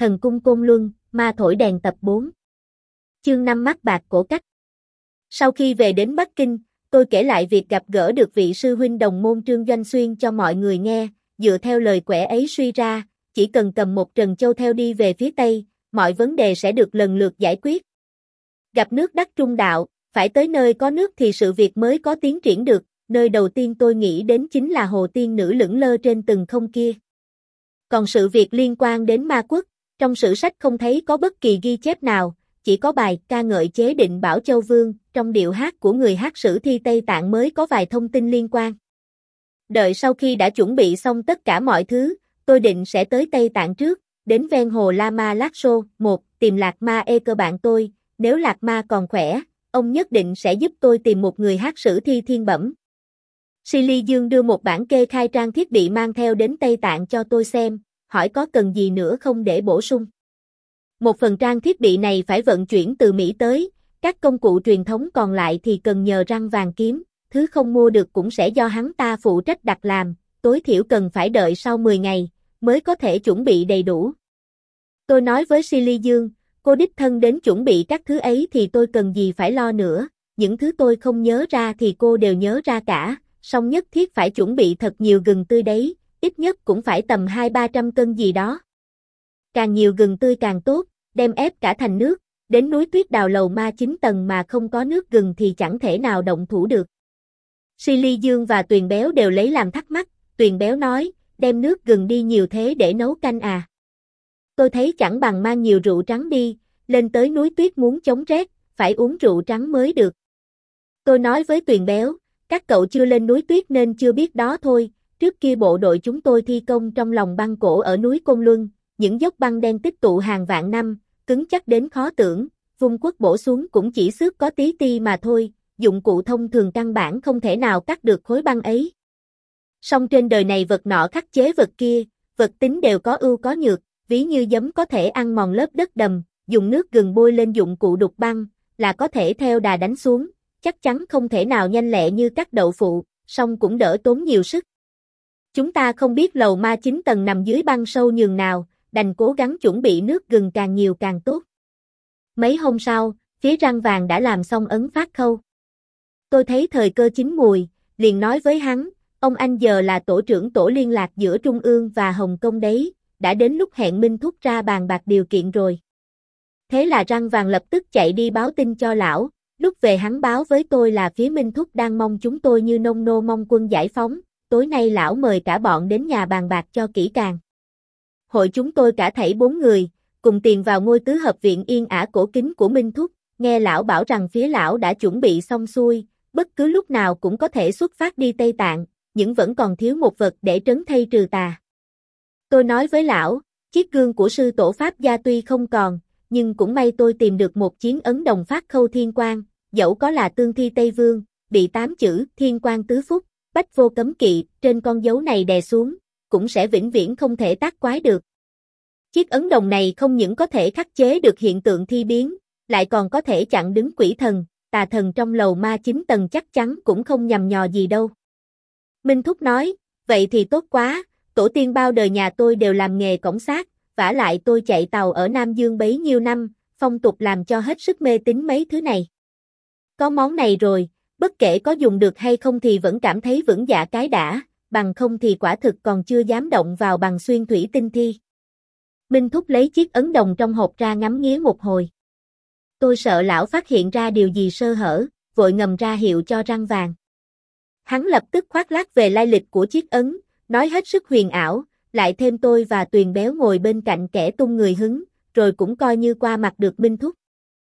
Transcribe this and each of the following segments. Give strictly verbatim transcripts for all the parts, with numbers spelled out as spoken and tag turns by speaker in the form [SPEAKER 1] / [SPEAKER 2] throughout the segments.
[SPEAKER 1] Thần cung Côn Luân, ma thổi đèn tập bốn. Chương năm mắt bạc cổ cách. Sau khi về đến Bắc Kinh, tôi kể lại việc gặp gỡ được vị sư huynh đồng môn Trương Doanh Xuyên cho mọi người nghe, dựa theo lời quẻ ấy suy ra, chỉ cần cầm một trần châu theo đi về phía Tây, mọi vấn đề sẽ được lần lượt giải quyết. Gặp nước đắc trung đạo, phải tới nơi có nước thì sự việc mới có tiến triển được, nơi đầu tiên tôi nghĩ đến chính là hồ tiên nữ lững lơ trên từng không kia. Còn sự việc liên quan đến ma quốc, trong sử sách không thấy có bất kỳ ghi chép nào, chỉ có bài ca ngợi chế định Bảo Châu Vương, trong điệu hát của người hát sử thi Tây Tạng mới có vài thông tin liên quan. Đợi sau khi đã chuẩn bị xong tất cả mọi thứ, tôi định sẽ tới Tây Tạng trước, đến ven hồ Lama Laxo, một, tìm Lạc Ma e cơ bạn tôi, nếu Lạc Ma còn khỏe, ông nhất định sẽ giúp tôi tìm một người hát sử thi thiên bẩm. Silly Dương đưa một bản kê khai trang thiết bị mang theo đến Tây Tạng cho tôi xem, hỏi có cần gì nữa không để bổ sung. Một phần trang thiết bị này phải vận chuyển từ Mỹ tới, các công cụ truyền thống còn lại thì cần nhờ Răng Vàng kiếm, thứ không mua được cũng sẽ do hắn ta phụ trách đặt làm, tối thiểu cần phải đợi sau mười ngày, mới có thể chuẩn bị đầy đủ. Tôi nói với Silly Dương, cô đích thân đến chuẩn bị các thứ ấy thì tôi cần gì phải lo nữa, những thứ tôi không nhớ ra thì cô đều nhớ ra cả, song nhất thiết phải chuẩn bị thật nhiều gừng tươi đấy, ít nhất cũng phải tầm hai ba trăm cân gì đó. Càng nhiều gừng tươi càng tốt, đem ép cả thành nước, đến núi Tuyết Đào lầu ma chín tầng mà không có nước gừng thì chẳng thể nào động thủ được. Silly Dương và Tuyền Béo đều lấy làm thắc mắc, Tuyền Béo nói, đem nước gừng đi nhiều thế để nấu canh à. Tôi thấy chẳng bằng mang nhiều rượu trắng đi, lên tới núi Tuyết muốn chống rét, phải uống rượu trắng mới được. Tôi nói với Tuyền Béo, các cậu chưa lên núi Tuyết nên chưa biết đó thôi, trước kia bộ đội chúng tôi thi công trong lòng băng cổ ở núi Côn Luân, những dốc băng đen tích tụ hàng vạn năm, cứng chắc đến khó tưởng, vung quất bổ xuống cũng chỉ xước có tí ti mà thôi, dụng cụ thông thường căn bản không thể nào cắt được khối băng ấy. Song trên đời này vật nọ khắc chế vật kia, vật tính đều có ưu có nhược, ví như giấm có thể ăn mòn lớp đất đầm, dùng nước gừng bôi lên dụng cụ đục băng, là có thể theo đà đánh xuống, chắc chắn không thể nào nhanh lẹ như cắt đậu phụ, song cũng đỡ tốn nhiều sức. Chúng ta không biết lầu ma chín tầng nằm dưới băng sâu nhường nào, đành cố gắng chuẩn bị nước gừng càng nhiều càng tốt. Mấy hôm sau, phía Răng Vàng đã làm xong ấn phát khâu. Tôi thấy thời cơ chín mùi, liền nói với hắn, ông anh giờ là tổ trưởng tổ liên lạc giữa Trung ương và Hồng Kông đấy, đã đến lúc hẹn Minh Thúc ra bàn bạc điều kiện rồi. Thế là Răng Vàng lập tức chạy đi báo tin cho lão, lúc về hắn báo với tôi là phía Minh Thúc đang mong chúng tôi như nông nô mong quân giải phóng, tối nay lão mời cả bọn đến nhà bàn bạc cho kỹ càng. Hội chúng tôi cả thảy bốn người, cùng tiền vào ngôi tứ hợp viện yên ả cổ kính của Minh Thúc, nghe lão bảo rằng phía lão đã chuẩn bị xong xuôi, bất cứ lúc nào cũng có thể xuất phát đi Tây Tạng, nhưng vẫn còn thiếu một vật để trấn thây trừ tà. Tôi nói với lão, chiếc gương của sư tổ Pháp gia tuy không còn, nhưng cũng may tôi tìm được một chiến ấn đồng phát khâu thiên quang, dẫu có là tương thi Tây Vương, bị tám chữ thiên quang tứ phúc, bách vô cấm kỵ, trên con dấu này đè xuống, cũng sẽ vĩnh viễn không thể tác quái được. Chiếc ấn đồng này không những có thể khắc chế được hiện tượng thi biến, lại còn có thể chặn đứng quỷ thần, tà thần trong lầu ma chín tầng chắc chắn cũng không nhằm nhò gì đâu. Minh Thúc nói, vậy thì tốt quá, tổ tiên bao đời nhà tôi đều làm nghề cổng xác, vả lại tôi chạy tàu ở Nam Dương bấy nhiêu năm, phong tục làm cho hết sức mê tín mấy thứ này. Có món này rồi, bất kể có dùng được hay không thì vẫn cảm thấy vững dạ cái đã, bằng không thì quả thực còn chưa dám động vào bằng xuyên thủy tinh thi. Minh Thúc lấy chiếc ấn đồng trong hộp ra ngắm nghía một hồi. Tôi sợ lão phát hiện ra điều gì sơ hở, vội ngầm ra hiệu cho Răng Vàng. Hắn lập tức khoác lác về lai lịch của chiếc ấn, nói hết sức huyền ảo, lại thêm tôi và Tuyền Béo ngồi bên cạnh kẻ tung người hứng, rồi cũng coi như qua mặt được Minh Thúc.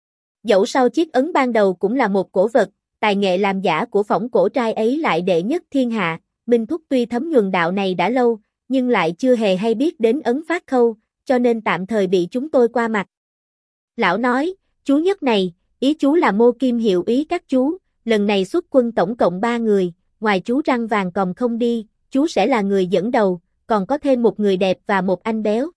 [SPEAKER 1] Dẫu sau chiếc ấn ban đầu cũng là một cổ vật, tài nghệ làm giả của phỏng cổ trai ấy lại đệ nhất thiên hạ, Minh Thúc tuy thấm nhuần đạo này đã lâu, nhưng lại chưa hề hay biết đến ấn phát khâu, cho nên tạm thời bị chúng tôi qua mặt. Lão nói, chú Nhất này, ý chú là Mô Kim hiệu ý các chú, lần này xuất quân tổng cộng ba người, ngoài chú Răng Vàng còn không đi, chú sẽ là người dẫn đầu, còn có thêm một người đẹp và một anh béo.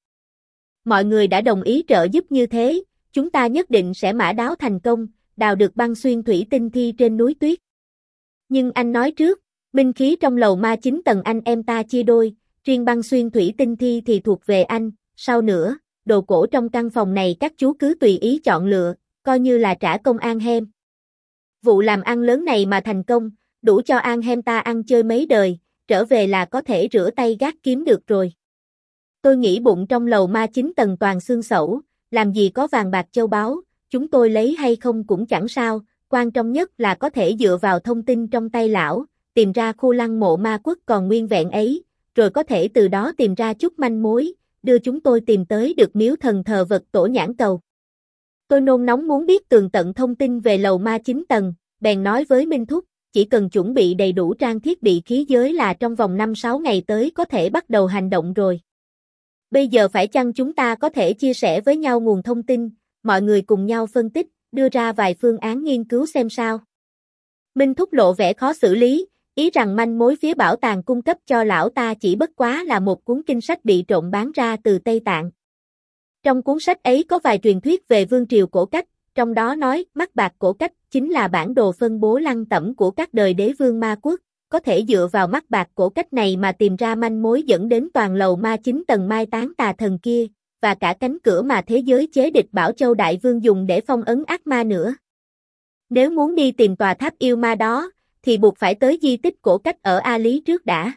[SPEAKER 1] Mọi người đã đồng ý trợ giúp như thế, chúng ta nhất định sẽ mã đáo thành công, đào được băng xuyên thủy tinh thi trên núi Tuyết. Nhưng anh nói trước, binh khí trong lầu ma chín tầng anh em ta chia đôi, riêng băng xuyên thủy tinh thi thì thuộc về anh, sau nữa, đồ cổ trong căn phòng này các chú cứ tùy ý chọn lựa, coi như là trả công Arnhem. Vụ làm ăn lớn này mà thành công, đủ cho Arnhem ta ăn chơi mấy đời, trở về là có thể rửa tay gác kiếm được rồi. Tôi nghĩ bụng trong lầu ma chín tầng toàn xương sẩu, làm gì có vàng bạc châu báu, chúng tôi lấy hay không cũng chẳng sao, quan trọng nhất là có thể dựa vào thông tin trong tay lão, tìm ra khu lăng mộ ma quốc còn nguyên vẹn ấy, rồi có thể từ đó tìm ra chút manh mối, đưa chúng tôi tìm tới được miếu thần thờ vật Tổ Nhãn Cầu. Tôi nôn nóng muốn biết tường tận thông tin về lầu ma chín tầng, bèn nói với Minh Thúc, chỉ cần chuẩn bị đầy đủ trang thiết bị khí giới là trong vòng năm sáu ngày tới có thể bắt đầu hành động rồi. Bây giờ phải chăng chúng ta có thể chia sẻ với nhau nguồn thông tin, mọi người cùng nhau phân tích, đưa ra vài phương án nghiên cứu xem sao. Minh Thúc lộ vẻ khó xử lý, ý rằng manh mối phía bảo tàng cung cấp cho lão ta chỉ bất quá là một cuốn kinh sách bị trộn bán ra từ Tây Tạng. Trong cuốn sách ấy có vài truyền thuyết về vương triều cổ cách, trong đó nói mắt bạc cổ cách chính là bản đồ phân bố lăng tẩm của các đời đế vương ma quốc, có thể dựa vào mắt bạc cổ cách này mà tìm ra manh mối dẫn đến toàn lầu ma chín tầng mai táng tà thần kia, và cả cánh cửa mà thế giới chế địch Bảo Châu Đại Vương dùng để phong ấn ác ma nữa. Nếu muốn đi tìm tòa tháp yêu ma đó, thì buộc phải tới di tích cổ cách ở A Lý trước đã.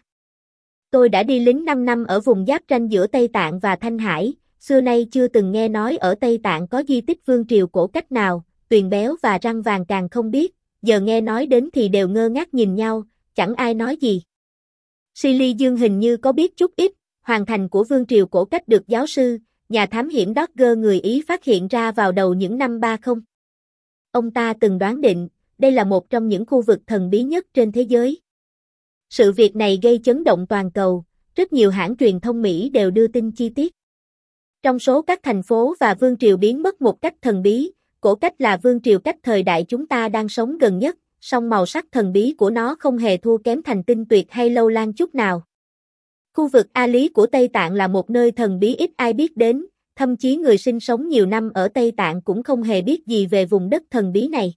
[SPEAKER 1] Tôi đã đi lính năm năm ở vùng giáp ranh giữa Tây Tạng và Thanh Hải, xưa nay chưa từng nghe nói ở Tây Tạng có di tích vương triều cổ cách nào, Tuyền Béo và Răng Vàng càng không biết, giờ nghe nói đến thì đều ngơ ngác nhìn nhau, chẳng ai nói gì. Silly Dương hình như có biết chút ít, hoàn thành của vương triều cổ cách được giáo sư, nhà thám hiểm Dodger người Ý phát hiện ra vào đầu những năm ba mươi. Ông ta từng đoán định, đây là một trong những khu vực thần bí nhất trên thế giới. Sự việc này gây chấn động toàn cầu, rất nhiều hãng truyền thông Mỹ đều đưa tin chi tiết. Trong số các thành phố và vương triều biến mất một cách thần bí, cổ cách là vương triều cách thời đại chúng ta đang sống gần nhất, song màu sắc thần bí của nó không hề thua kém thành tinh tuyệt hay lâu lan chút nào. Khu vực A Lý của Tây Tạng là một nơi thần bí ít ai biết đến, thậm chí người sinh sống nhiều năm ở Tây Tạng cũng không hề biết gì về vùng đất thần bí này.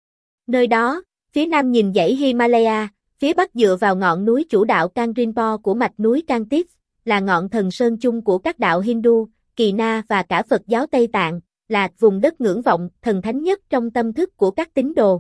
[SPEAKER 1] Nơi đó, phía nam nhìn dãy Himalaya, phía bắc dựa vào ngọn núi chủ đạo Kangrinpo của mạch núi Kangtit, là ngọn thần sơn chung của các đạo Hindu, Kỳ Na và cả Phật giáo Tây Tạng, là vùng đất ngưỡng vọng, thần thánh nhất trong tâm thức của các tín đồ.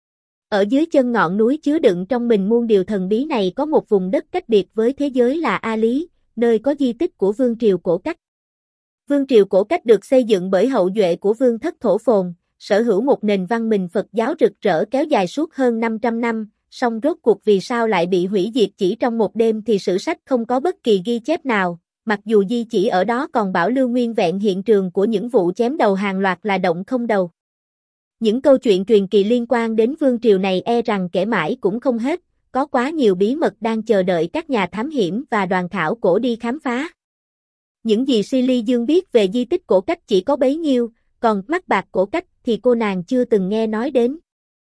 [SPEAKER 1] Ở dưới chân ngọn núi chứa đựng trong mình muôn điều thần bí này có một vùng đất cách biệt với thế giới là A Lý, nơi có di tích của vương triều cổ cách. Vương triều cổ cách được xây dựng bởi hậu duệ của vương thất Thổ Phồn, sở hữu một nền văn minh Phật giáo rực rỡ kéo dài suốt hơn năm trăm năm, song rốt cuộc vì sao lại bị hủy diệt chỉ trong một đêm thì sử sách không có bất kỳ ghi chép nào, mặc dù di chỉ ở đó còn bảo lưu nguyên vẹn hiện trường của những vụ chém đầu hàng loạt là động không đầu. Những câu chuyện truyền kỳ liên quan đến vương triều này e rằng kể mãi cũng không hết, có quá nhiều bí mật đang chờ đợi các nhà thám hiểm và đoàn khảo cổ đi khám phá. Những gì Silly Dương biết về di tích cổ cách chỉ có bấy nhiêu, còn mắt bạc cổ cách thì cô nàng chưa từng nghe nói đến.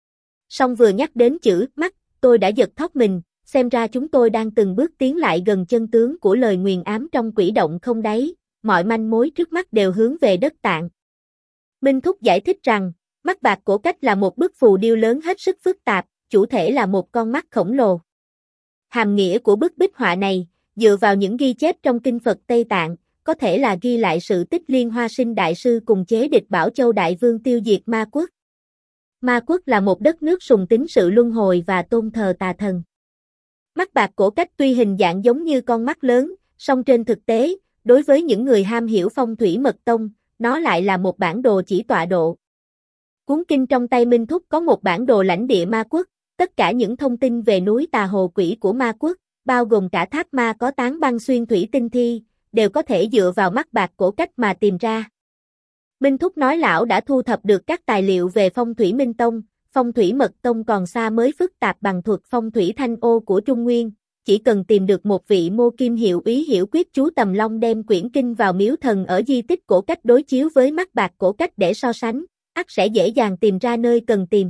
[SPEAKER 1] Song vừa nhắc đến chữ mắt, tôi đã giật thót mình, xem ra chúng tôi đang từng bước tiến lại gần chân tướng của lời nguyền ám trong quỷ động không đáy, mọi manh mối trước mắt đều hướng về đất Tạng. Minh Thúc giải thích rằng, mắt bạc cổ cách là một bức phù điêu lớn hết sức phức tạp, chủ thể là một con mắt khổng lồ. Hàm nghĩa của bức bích họa này, dựa vào những ghi chép trong kinh Phật Tây Tạng, có thể là ghi lại sự tích Liên Hoa Sinh Đại Sư cùng chế địch Bảo Châu Đại Vương tiêu diệt ma quốc. Ma quốc là một đất nước sùng tín sự luân hồi và tôn thờ tà thần. Mắt bạc cổ cách tuy hình dạng giống như con mắt lớn, song trên thực tế, đối với những người ham hiểu phong thủy mật tông, nó lại là một bản đồ chỉ tọa độ. Cuốn kinh trong tay Minh Thúc có một bản đồ lãnh địa ma quốc, tất cả những thông tin về núi Tà Hồ Quỷ của ma quốc, bao gồm cả tháp ma có tán băng xuyên thủy tinh thi, đều có thể dựa vào mắt bạc cổ cách mà tìm ra. Minh Thúc nói lão đã thu thập được các tài liệu về phong thủy Minh Tông, phong thủy Mật Tông còn xa mới phức tạp bằng thuật phong thủy Thanh Ô của Trung Nguyên, chỉ cần tìm được một vị mô kim hiệu úy hiểu quyết chú Tầm Long đem quyển kinh vào miếu thần ở di tích cổ cách đối chiếu với mắt bạc cổ cách để so sánh, ắt sẽ dễ dàng tìm ra nơi cần tìm.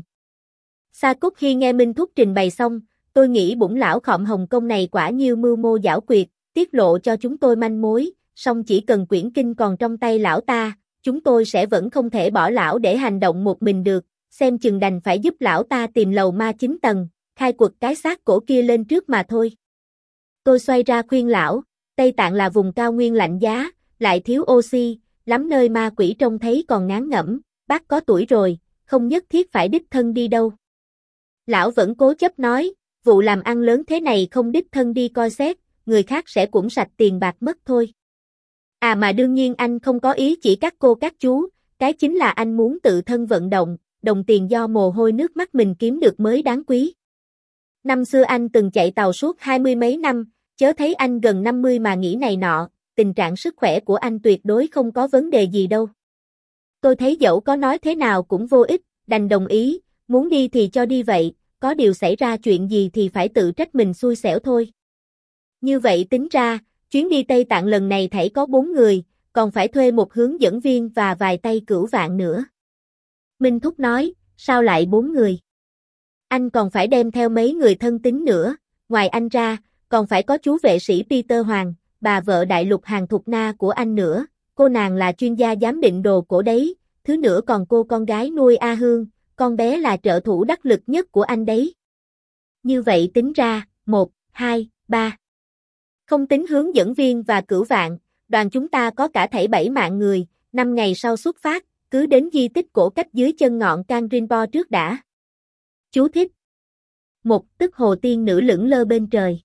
[SPEAKER 1] Sa Cốt Hy nghe Minh Thúc trình bày xong, tôi nghĩ bổn lão khọm Hồng Kông này quả như mưu mô giảo quyệt, tiết lộ cho chúng tôi manh mối, song chỉ cần quyển kinh còn trong tay lão ta, chúng tôi sẽ vẫn không thể bỏ lão để hành động một mình được, xem chừng đành phải giúp lão ta tìm lầu ma chín tầng, khai quật cái xác cổ kia lên trước mà thôi. Tôi xoay ra khuyên lão, Tây Tạng là vùng cao nguyên lạnh giá, lại thiếu oxy, lắm nơi ma quỷ trông thấy còn ngán ngẩm, bác có tuổi rồi, không nhất thiết phải đích thân đi đâu. Lão vẫn cố chấp nói, vụ làm ăn lớn thế này không đích thân đi coi xét, người khác sẽ cũng sạch tiền bạc mất thôi. À mà đương nhiên anh không có ý chỉ các cô các chú, cái chính là anh muốn tự thân vận động, đồng tiền do mồ hôi nước mắt mình kiếm được mới đáng quý. Năm xưa anh từng chạy tàu suốt hai mươi mấy năm, chớ thấy anh gần năm mươi mà nghĩ này nọ, tình trạng sức khỏe của anh tuyệt đối không có vấn đề gì đâu. Tôi thấy dẫu có nói thế nào cũng vô ích, đành đồng ý, muốn đi thì cho đi vậy, có điều xảy ra chuyện gì thì phải tự trách mình xui xẻo thôi. Như vậy tính ra, chuyến đi Tây Tạng lần này thảy có bốn người, còn phải thuê một hướng dẫn viên và vài tay cửu vạn nữa. Minh Thúc nói, sao lại bốn người? Anh còn phải đem theo mấy người thân tín nữa, ngoài anh ra, còn phải có chú vệ sĩ Peter Hoàng, bà vợ Đại Lục Hàn Thục Na của anh nữa, cô nàng là chuyên gia giám định đồ cổ đấy, thứ nữa còn cô con gái nuôi A Hương, con bé là trợ thủ đắc lực nhất của anh đấy. Như vậy tính ra, một, hai, ba. Không tính hướng dẫn viên và cửu vạn, đoàn chúng ta có cả thảy bảy mạng người, năm ngày sau xuất phát, cứ đến di tích cổ cách dưới chân ngọn Kang Rinpo trước đã. Chú thích. Một, tức hồ tiên nữ lững lơ bên trời.